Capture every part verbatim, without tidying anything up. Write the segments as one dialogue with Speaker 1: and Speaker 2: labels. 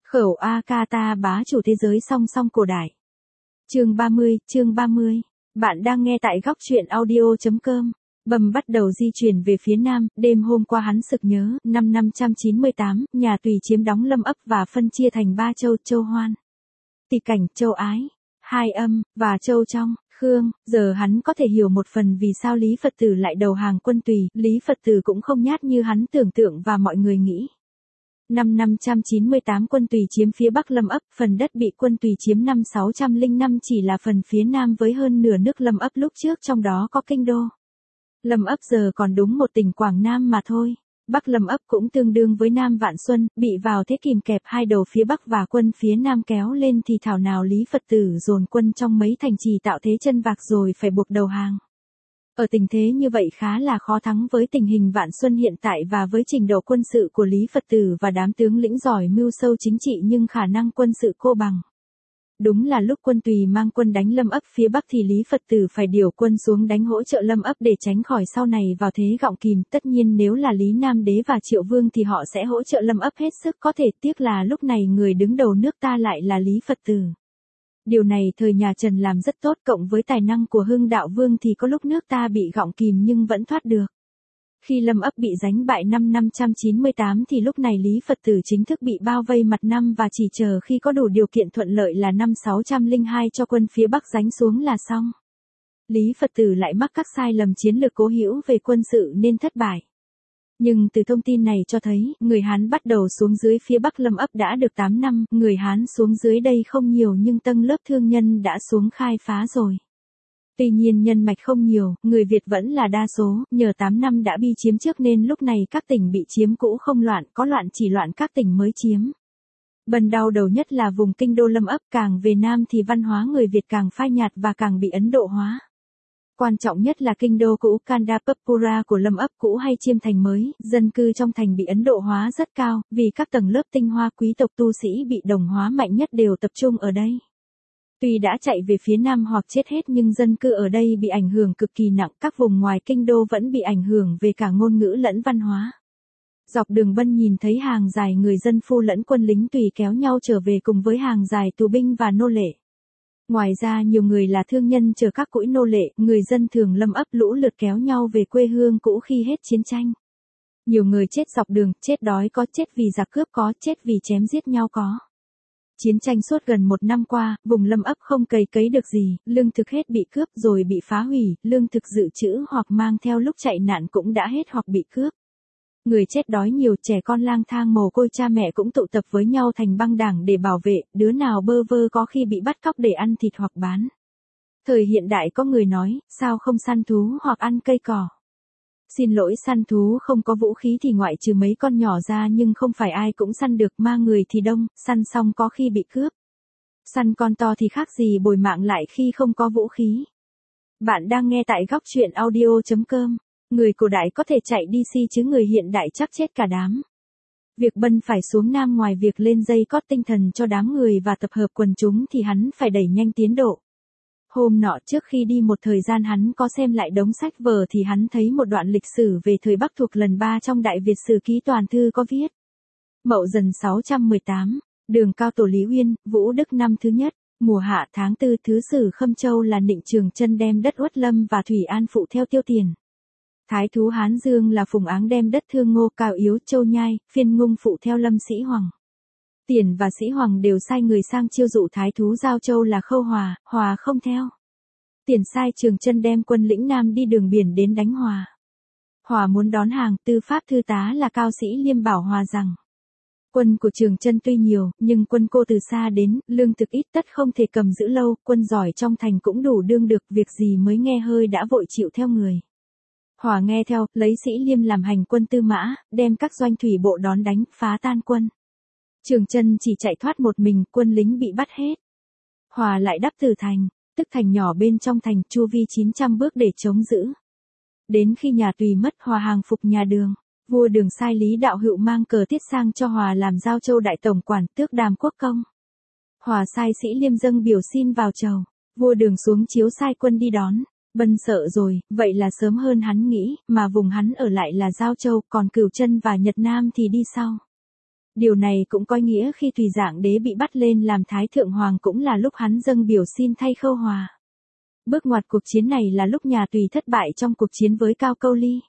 Speaker 1: Khẩu A Ca Ta bá chủ thế giới song song cổ đại. Chương ba mươi, chương ba mươi. Bạn đang nghe tại góc truyện audio chấm com. Bầm bắt đầu di chuyển về phía nam, đêm hôm qua hắn sực nhớ, năm năm trăm chín mươi tám, nhà Tùy chiếm đóng Lâm Ấp và phân chia thành ba châu, châu Hoan, Tỳ Cảnh, châu Ái, Hai Âm, và châu Trong, Khương. Giờ hắn có thể hiểu một phần vì sao Lý Phật Tử lại đầu hàng quân Tùy, Lý Phật Tử cũng không nhát như hắn tưởng tượng và mọi người nghĩ. Năm năm trăm chín mươi tám quân Tùy chiếm phía bắc Lâm Ấp, phần đất bị quân Tùy chiếm năm sáu trăm lẻ năm chỉ là phần phía nam với hơn nửa nước Lâm Ấp lúc trước, trong đó có kinh đô. Lâm Ấp giờ còn đúng một tỉnh Quảng Nam mà thôi. Bắc Lâm Ấp cũng tương đương với Nam Vạn Xuân, bị vào thế kìm kẹp hai đầu phía bắc và quân phía nam kéo lên thì thảo nào Lý Phật Tử dồn quân trong mấy thành trì tạo thế chân vạc rồi phải buộc đầu hàng. Ở tình thế như vậy khá là khó thắng với tình hình Vạn Xuân hiện tại và với trình độ quân sự của Lý Phật Tử và đám tướng lĩnh giỏi mưu sâu chính trị nhưng khả năng quân sự cô bằng. Đúng là lúc quân Tùy mang quân đánh Lâm Ấp phía bắc thì Lý Phật Tử phải điều quân xuống đánh hỗ trợ Lâm Ấp để tránh khỏi sau này vào thế gọng kìm. Tất nhiên nếu là Lý Nam Đế và Triệu Vương thì họ sẽ hỗ trợ Lâm Ấp hết sức có thể, tiếc là lúc này người đứng đầu nước ta lại là Lý Phật Tử. Điều này thời nhà Trần làm rất tốt, cộng với tài năng của Hưng Đạo Vương thì có lúc nước ta bị gọng kìm nhưng vẫn thoát được. Khi Lâm Ấp bị đánh bại năm năm trăm chín mươi tám thì lúc này Lý Phật Tử chính thức bị bao vây mặt năm và chỉ chờ khi có đủ điều kiện thuận lợi là năm sáu trăm lẻ hai cho quân phía Bắc giáng xuống là xong. Lý Phật Tử lại mắc các sai lầm chiến lược cố hữu về quân sự nên thất bại. Nhưng từ thông tin này cho thấy, người Hán bắt đầu xuống dưới phía Bắc Lâm Ấp đã được tám năm, người Hán xuống dưới đây không nhiều nhưng tầng lớp thương nhân đã xuống khai phá rồi. Tuy nhiên nhân mạch không nhiều, người Việt vẫn là đa số, nhờ tám năm đã bi chiếm trước nên lúc này các tỉnh bị chiếm cũ không loạn, có loạn chỉ loạn các tỉnh mới chiếm. Bần đau đầu nhất là vùng kinh đô Lâm Ấp, càng về Nam thì văn hóa người Việt càng phai nhạt và càng bị Ấn Độ hóa. Quan trọng nhất là kinh đô cũ Kandapura của Lâm Ấp cũ hay Chiêm Thành mới, dân cư trong thành bị Ấn Độ hóa rất cao, vì các tầng lớp tinh hoa quý tộc tu sĩ bị đồng hóa mạnh nhất đều tập trung ở đây. Tuy đã chạy về phía Nam hoặc chết hết nhưng dân cư ở đây bị ảnh hưởng cực kỳ nặng, các vùng ngoài kinh đô vẫn bị ảnh hưởng về cả ngôn ngữ lẫn văn hóa. Dọc đường Bân nhìn thấy hàng dài người dân phu lẫn quân lính Tùy kéo nhau trở về cùng với hàng dài tù binh và nô lệ. Ngoài ra nhiều người là thương nhân chở các cũi nô lệ, người dân thường Lâm Ấp lũ lượt kéo nhau về quê hương cũ khi hết chiến tranh. Nhiều người chết dọc đường, chết đói có, chết vì giặc cướp có, chết vì chém giết nhau có. Chiến tranh suốt gần một năm qua, vùng Lâm Ấp không cày cấy được gì, lương thực hết bị cướp rồi bị phá hủy, lương thực dự trữ hoặc mang theo lúc chạy nạn cũng đã hết hoặc bị cướp. Người chết đói nhiều, trẻ con lang thang mồ côi cha mẹ cũng tụ tập với nhau thành băng đảng để bảo vệ, đứa nào bơ vơ có khi bị bắt cóc để ăn thịt hoặc bán. Thời hiện đại có người nói, sao không săn thú hoặc ăn cây cỏ? Xin lỗi, săn thú không có vũ khí thì ngoại trừ mấy con nhỏ ra nhưng không phải ai cũng săn được, ma người thì đông, săn xong có khi bị cướp. Săn con to thì khác gì bồi mạng lại khi không có vũ khí. Bạn đang nghe tại góc truyện audio chấm com. Người cổ đại có thể chạy đi si chứ người hiện đại chắc chết cả đám. Việc Bân phải xuống Nam ngoài việc lên dây cót tinh thần cho đám người và tập hợp quần chúng thì hắn phải đẩy nhanh tiến độ. Hôm nọ trước khi đi một thời gian hắn có xem lại đống sách vở thì hắn thấy một đoạn lịch sử về thời Bắc thuộc lần ba trong Đại Việt Sử Ký Toàn Thư có viết. Mậu Dần sáu trăm mười tám, đường cao tổ Lý Uyên, Vũ Đức năm thứ nhất, mùa hạ tháng tư, thứ sử Khâm Châu là Nịnh Trường Chân đem đất Uất Lâm và Thủy An phụ theo Tiêu Tiền. Thái thú Hán Dương là Phùng Áng đem đất Thương Ngô, Cao Yếu, Châu Nhai, Phiên Ngung phụ theo Lâm Sĩ Hoàng. Tiền và Sĩ Hoàng đều sai người sang chiêu dụ thái thú Giao Châu là Khâu Hòa, Hòa không theo. Tiền sai Trường Chân đem quân lĩnh Nam đi đường biển đến đánh Hòa. Hòa muốn đón hàng, tư pháp thư tá là Cao Sĩ Liêm bảo Hòa rằng. Quân của Trường Chân tuy nhiều, nhưng quân cô từ xa đến, lương thực ít tất không thể cầm giữ lâu, quân giỏi trong thành cũng đủ đương được, việc gì mới nghe hơi đã vội chịu theo người. Hòa nghe theo, lấy Sĩ Liêm làm hành quân tư mã, đem các doanh thủy bộ đón đánh, phá tan quân. Trường Chân chỉ chạy thoát một mình, quân lính bị bắt hết. Hòa lại đắp Tử Thành, tức thành nhỏ bên trong thành, chu vi chín trăm bước để chống giữ. Đến khi nhà Tùy mất, Hòa hàng phục nhà Đường. Vua Đường sai Lý Đạo Hữu mang cờ tiết sang cho Hòa làm Giao Châu đại tổng quản, tước đàm quốc công. Hòa sai Sĩ Liêm dâng biểu xin vào chầu. Vua Đường xuống chiếu sai quân đi đón. Bân sợ rồi, vậy là sớm hơn hắn nghĩ, mà vùng hắn ở lại là Giao Châu, còn Cửu Chân và Nhật Nam thì đi sau. Điều này cũng có nghĩa khi Tùy Dạng Đế bị bắt lên làm Thái Thượng Hoàng cũng là lúc hắn dâng biểu xin thay Khâu Hòa. Bước ngoặt cuộc chiến này là lúc nhà Tùy thất bại trong cuộc chiến với Cao Câu Ly.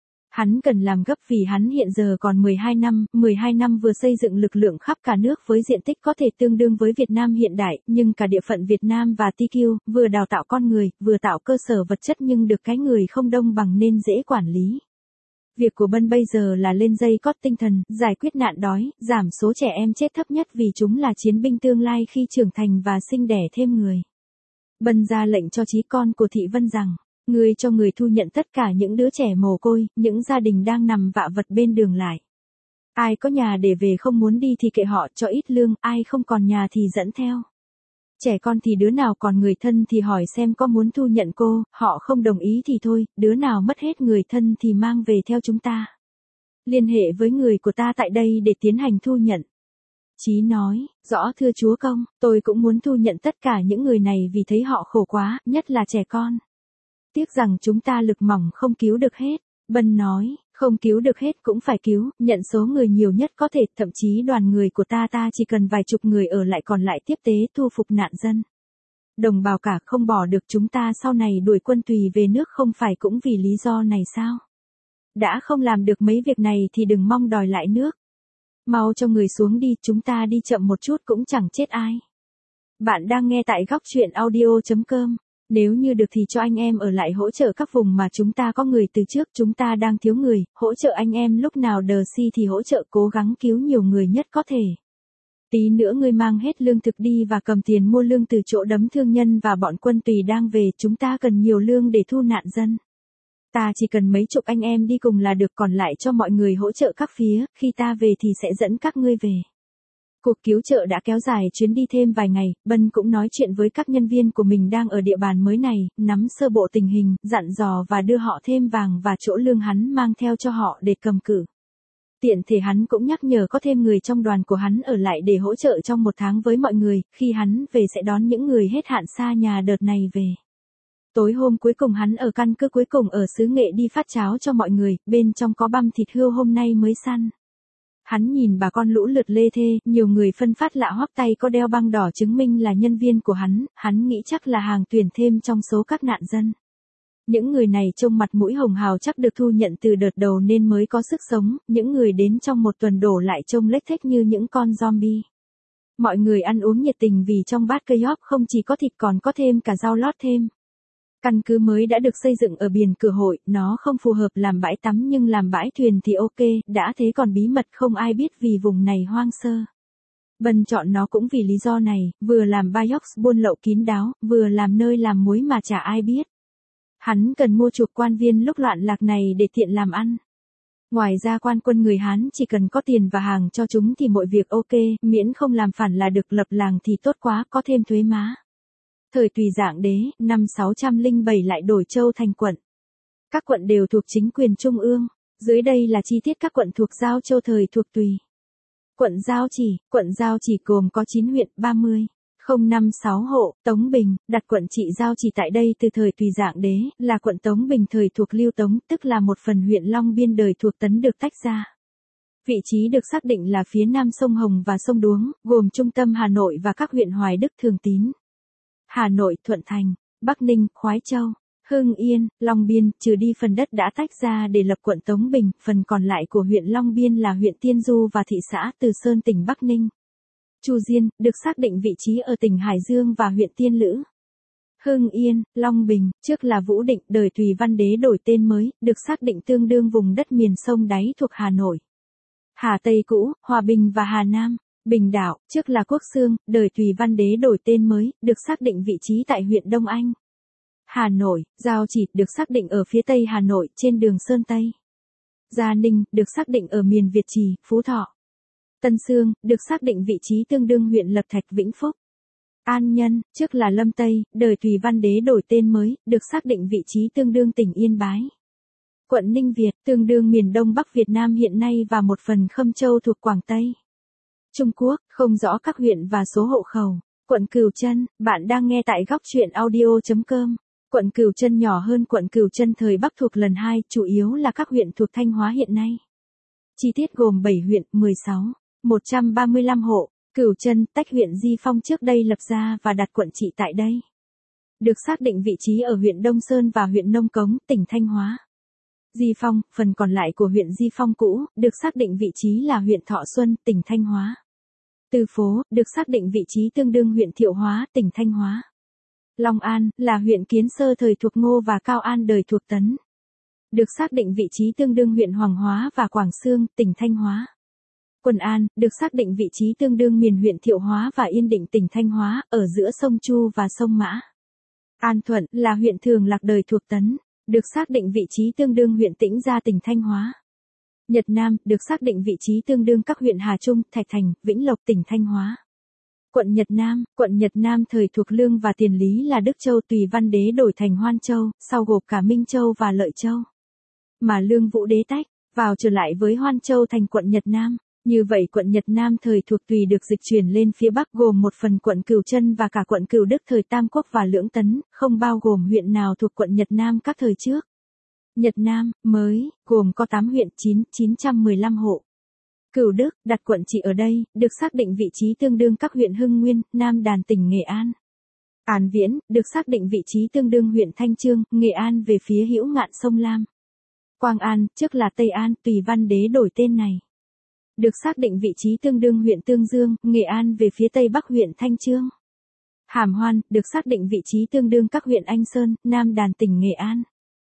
Speaker 1: Hắn cần làm gấp vì hắn hiện giờ còn mười hai năm, mười hai năm vừa xây dựng lực lượng khắp cả nước với diện tích có thể tương đương với Việt Nam hiện đại, nhưng cả địa phận Việt Nam và tê quy, vừa đào tạo con người, vừa tạo cơ sở vật chất nhưng được cái người không đông bằng nên dễ quản lý. Việc của Bân bây giờ là lên dây cót tinh thần, giải quyết nạn đói, giảm số trẻ em chết thấp nhất vì chúng là chiến binh tương lai khi trưởng thành và sinh đẻ thêm người. Bân ra lệnh cho chí con của Thị Vân rằng, ngươi cho người thu nhận tất cả những đứa trẻ mồ côi, những gia đình đang nằm vạ vật bên đường lại. Ai có nhà để về không muốn đi thì kệ họ cho ít lương, ai không còn nhà thì dẫn theo. Trẻ con thì đứa nào còn người thân thì hỏi xem có muốn thu nhận cô, họ không đồng ý thì thôi, đứa nào mất hết người thân thì mang về theo chúng ta. Liên hệ với người của ta tại đây để tiến hành thu nhận. Chí nói, rõ thưa chúa công, tôi cũng muốn thu nhận tất cả những người này vì thấy họ khổ quá, nhất là trẻ con. Tiếc rằng chúng ta lực mỏng không cứu được hết. Bân nói, không cứu được hết cũng phải cứu, nhận số người nhiều nhất có thể, thậm chí đoàn người của ta ta chỉ cần vài chục người ở lại còn lại tiếp tế thu phục nạn dân. Đồng bào cả không bỏ được chúng ta sau này đuổi quân Tùy về nước không phải cũng vì lý do này sao? Đã không làm được mấy việc này thì đừng mong đòi lại nước. Mau cho người xuống đi, chúng ta đi chậm một chút cũng chẳng chết ai. Bạn đang nghe tại góc truyện audio chấm com. Nếu như được thì cho anh em ở lại hỗ trợ các vùng mà chúng ta có người từ trước, chúng ta đang thiếu người, hỗ trợ anh em lúc nào đờ si thì hỗ trợ, cố gắng cứu nhiều người nhất có thể. Tí nữa ngươi mang hết lương thực đi và cầm tiền mua lương từ chỗ đấm thương nhân và bọn quân Tùy đang về, chúng ta cần nhiều lương để thu nạn dân. Ta chỉ cần mấy chục anh em đi cùng là được, còn lại cho mọi người hỗ trợ các phía, khi ta về thì sẽ dẫn các ngươi về. Cuộc cứu trợ đã kéo dài chuyến đi thêm vài ngày, Bân cũng nói chuyện với các nhân viên của mình đang ở địa bàn mới này, nắm sơ bộ tình hình, dặn dò và đưa họ thêm vàng và chỗ lương hắn mang theo cho họ để cầm cự. Tiện thể hắn cũng nhắc nhở có thêm người trong đoàn của hắn ở lại để hỗ trợ trong một tháng với mọi người, khi hắn về sẽ đón những người hết hạn xa nhà đợt này về. Tối hôm cuối cùng hắn ở căn cứ cuối cùng ở xứ Nghệ đi phát cháo cho mọi người, bên trong có băm thịt hươu hôm nay mới săn. Hắn nhìn bà con lũ lượt lê thê, nhiều người phân phát lạ hoắc tay có đeo băng đỏ chứng minh là nhân viên của hắn, hắn nghĩ chắc là hàng tuyển thêm trong số các nạn dân. Những người này trông mặt mũi hồng hào chắc được thu nhận từ đợt đầu nên mới có sức sống, những người đến trong một tuần đổ lại trông lếch thếch như những con zombie. Mọi người ăn uống nhiệt tình vì trong bát cây hóp không chỉ có thịt còn có thêm cả rau lót thêm. Căn cứ mới đã được xây dựng ở biển Cửa Hội, nó không phù hợp làm bãi tắm nhưng làm bãi thuyền thì ok, đã thế còn bí mật không ai biết vì vùng này hoang sơ. Bân chọn nó cũng vì lý do này, vừa làm biox buôn lậu kín đáo, vừa làm nơi làm muối mà chả ai biết. Hắn cần mua chuộc quan viên lúc loạn lạc này để tiện làm ăn. Ngoài ra quan quân người Hán chỉ cần có tiền và hàng cho chúng thì mọi việc ok, miễn không làm phản là được, lập làng thì tốt quá, có thêm thuế má. Thời Tùy Dạng Đế, năm sáu trăm lẻ bảy lại đổi châu thành quận. Các quận đều thuộc chính quyền trung ương. Dưới đây là chi tiết các quận thuộc Giao Châu thời thuộc Tùy. Quận Giao Chỉ, quận Giao Chỉ gồm có chín huyện, ba mươi nghìn năm mươi sáu hộ, Tống Bình, đặt quận trị Giao Chỉ tại đây từ thời Tùy Dạng Đế, là quận Tống Bình thời thuộc Liêu Tống, tức là một phần huyện Long Biên đời thuộc Tấn được tách ra. Vị trí được xác định là phía nam sông Hồng và sông Đuống, gồm trung tâm Hà Nội và các huyện Hoài Đức, Thường Tín, Hà Nội, Thuận Thành, Bắc Ninh, Khoái Châu, Hưng Yên, Long Biên, trừ đi phần đất đã tách ra để lập quận Tống Bình, phần còn lại của huyện Long Biên là huyện Tiên Du và thị xã Từ Sơn tỉnh Bắc Ninh. Chu Diên, được xác định vị trí ở tỉnh Hải Dương và huyện Tiên Lữ. Hưng Yên, Long Bình, trước là Vũ Định, đời Tùy Văn Đế đổi tên mới, được xác định tương đương vùng đất miền sông đáy thuộc Hà Nội. Hà Tây cũ, Hòa Bình và Hà Nam. Bình Đảo, trước là Quốc Xương, đời Tùy Văn Đế đổi tên mới, được xác định vị trí tại huyện Đông Anh. Hà Nội, Giao Chỉ, được xác định ở phía tây Hà Nội, trên đường Sơn Tây. Gia Ninh, được xác định ở miền Việt Trì, Phú Thọ. Tân Xương, được xác định vị trí tương đương huyện Lập Thạch, Vĩnh Phúc. An Nhân, trước là Lâm Tây, đời Tùy Văn Đế đổi tên mới, được xác định vị trí tương đương tỉnh Yên Bái. Quận Ninh Việt, tương đương miền Đông Bắc Việt Nam hiện nay và một phần Khâm Châu thuộc Quảng Tây. Trung Quốc, không rõ các huyện và số hộ khẩu. Quận Cửu Chân, bạn đang nghe tại góc truyện audio chấm com. Quận Cửu Chân nhỏ hơn quận Cửu Chân thời Bắc thuộc lần hai, chủ yếu là các huyện thuộc Thanh Hóa hiện nay. Chi tiết gồm bảy huyện, mười sáu một trăm ba mươi lăm hộ, Cửu Chân tách huyện Di Phong trước đây lập ra và đặt quận trị tại đây. Được xác định vị trí ở huyện Đông Sơn và huyện Nông Cống, tỉnh Thanh Hóa. Di Phong, phần còn lại của huyện Di Phong cũ, được xác định vị trí là huyện Thọ Xuân, tỉnh Thanh Hóa. Từ Phố, được xác định vị trí tương đương huyện Thiệu Hóa, tỉnh Thanh Hóa. Long An, là huyện Kiến Sơ thời thuộc Ngô và Cao An đời thuộc Tấn. Được xác định vị trí tương đương huyện Hoàng Hóa và Quảng Xương, tỉnh Thanh Hóa. Quận An, được xác định vị trí tương đương miền huyện Thiệu Hóa và Yên Định tỉnh Thanh Hóa, ở giữa sông Chu và sông Mã. An Thuận, là huyện Thường Lạc đời thuộc Tấn, được xác định vị trí tương đương huyện Tĩnh Gia tỉnh Thanh Hóa. Nhật Nam, được xác định vị trí tương đương các huyện Hà Trung, Thạch Thành, Vĩnh Lộc tỉnh Thanh Hóa. Quận Nhật Nam, quận Nhật Nam thời thuộc Lương và Tiền Lý là Đức Châu tùy Văn Đế đổi thành Hoan Châu, sau gộp cả Minh Châu và Lợi Châu. Mà Lương Vũ Đế tách, vào trở lại với Hoan Châu thành quận Nhật Nam. Như vậy quận Nhật Nam thời thuộc Tùy được dịch chuyển lên phía Bắc gồm một phần quận Cửu Chân và cả quận Cửu Đức thời Tam Quốc và Lưỡng Tấn, không bao gồm huyện nào thuộc quận Nhật Nam các thời trước. Nhật Nam, mới, gồm có tám huyện chín chín trăm mười lăm hộ. Cửu Đức, đặt quận trị ở đây, được xác định vị trí tương đương các huyện Hưng Nguyên, Nam Đàn tỉnh Nghệ An. An Viễn, được xác định vị trí tương đương huyện Thanh Chương, Nghệ An về phía hữu ngạn sông Lam. Quang An, trước là Tây An, tùy Văn Đế đổi tên này. Được xác định vị trí tương đương huyện Tương Dương, Nghệ An về phía Tây Bắc huyện Thanh Chương. Hàm Hoan, được xác định vị trí tương đương các huyện Anh Sơn, Nam Đàn tỉnh Nghệ An.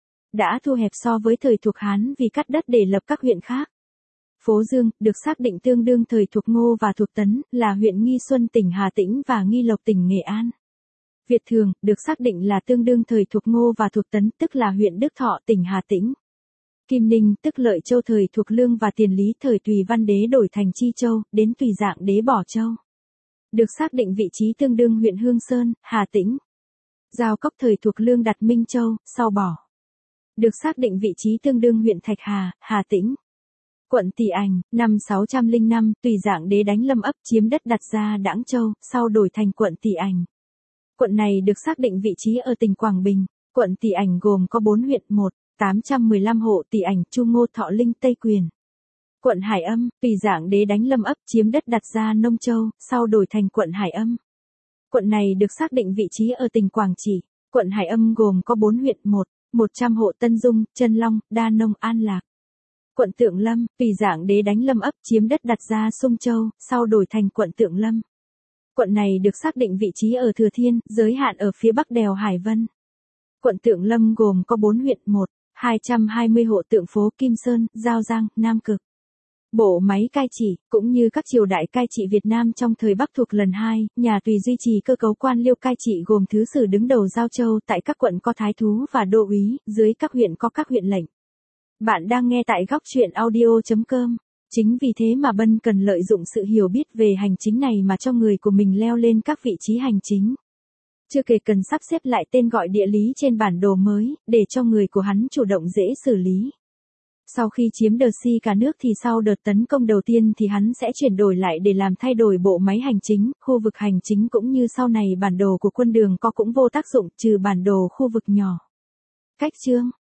Speaker 1: Đã thu hẹp so với thời thuộc Hán vì cắt đất để lập các huyện khác. Phố Dương, được xác định tương đương thời thuộc Ngô và thuộc Tấn, là huyện Nghi Xuân tỉnh Hà Tĩnh và Nghi Lộc tỉnh Nghệ An. Việt Thường, được xác định là tương đương thời thuộc Ngô và thuộc Tấn, tức là huyện Đức Thọ tỉnh Hà Tĩnh. Kim Ninh, tức Lợi Châu thời thuộc Lương và Tiền Lý thời Tùy Văn Đế đổi thành Chi Châu, đến Tùy Dạng Đế bỏ Châu. Được xác định vị trí tương đương huyện Hương Sơn, Hà Tĩnh. Giao Cốc thời thuộc Lương đặt Minh Châu, sau bỏ. Được xác định vị trí tương đương huyện Thạch Hà, Hà Tĩnh. Quận Tỳ Ảnh, năm sáu trăm lẻ năm, Tùy Dạng Đế đánh Lâm Ấp chiếm đất đặt ra Đãng Châu, sau đổi thành quận Tỳ Ảnh. Quận này được xác định vị trí ở tỉnh Quảng Bình. Quận Tỳ Ảnh gồm có bốn huyện, một tám trăm mười lăm hộ Tỳ Ảnh, Chu Ngô, Thọ Linh, Tây Quyền. Quận Hải Âm, Tùy Dạng Đế đánh Lâm Ấp chiếm đất đặt ra Nông Châu, sau đổi thành quận Hải Âm. Quận này được xác định vị trí ở tỉnh Quảng Trị. Quận Hải Âm gồm có bốn huyện, một một trăm hộ Tân Dung, Chân Long, Đa Nông, An Lạc. Quận Tượng Lâm, Tùy Dạng Đế đánh Lâm Ấp chiếm đất đặt ra Sung Châu, sau đổi thành quận Tượng Lâm. Quận này được xác định vị trí ở Thừa Thiên, giới hạn ở phía bắc đèo Hải Vân. Quận Tượng Lâm gồm có bốn huyện, một hai trăm hai mươi hộ Tượng Phố, Kim Sơn, Giao Giang, Nam Cực. Bộ máy cai trị, cũng như các triều đại cai trị Việt Nam trong thời Bắc thuộc lần hai, nhà Tùy duy trì cơ cấu quan liêu cai trị gồm thứ sử đứng đầu Giao Châu, tại các quận có thái thú và đô úy, dưới các huyện có các huyện lệnh. Bạn đang nghe tại góc truyện audio chấm com. Chính vì thế mà Bân cần lợi dụng sự hiểu biết về hành chính này mà cho người của mình leo lên các vị trí hành chính. Chưa kể cần sắp xếp lại tên gọi địa lý trên bản đồ mới, để cho người của hắn chủ động dễ xử lý. Sau khi chiếm đợt si cả nước thì sau đợt tấn công đầu tiên thì hắn sẽ chuyển đổi lại để làm thay đổi bộ máy hành chính, khu vực hành chính cũng như sau này bản đồ của quân đường có cũng vô tác dụng trừ bản đồ khu vực nhỏ. Cách chương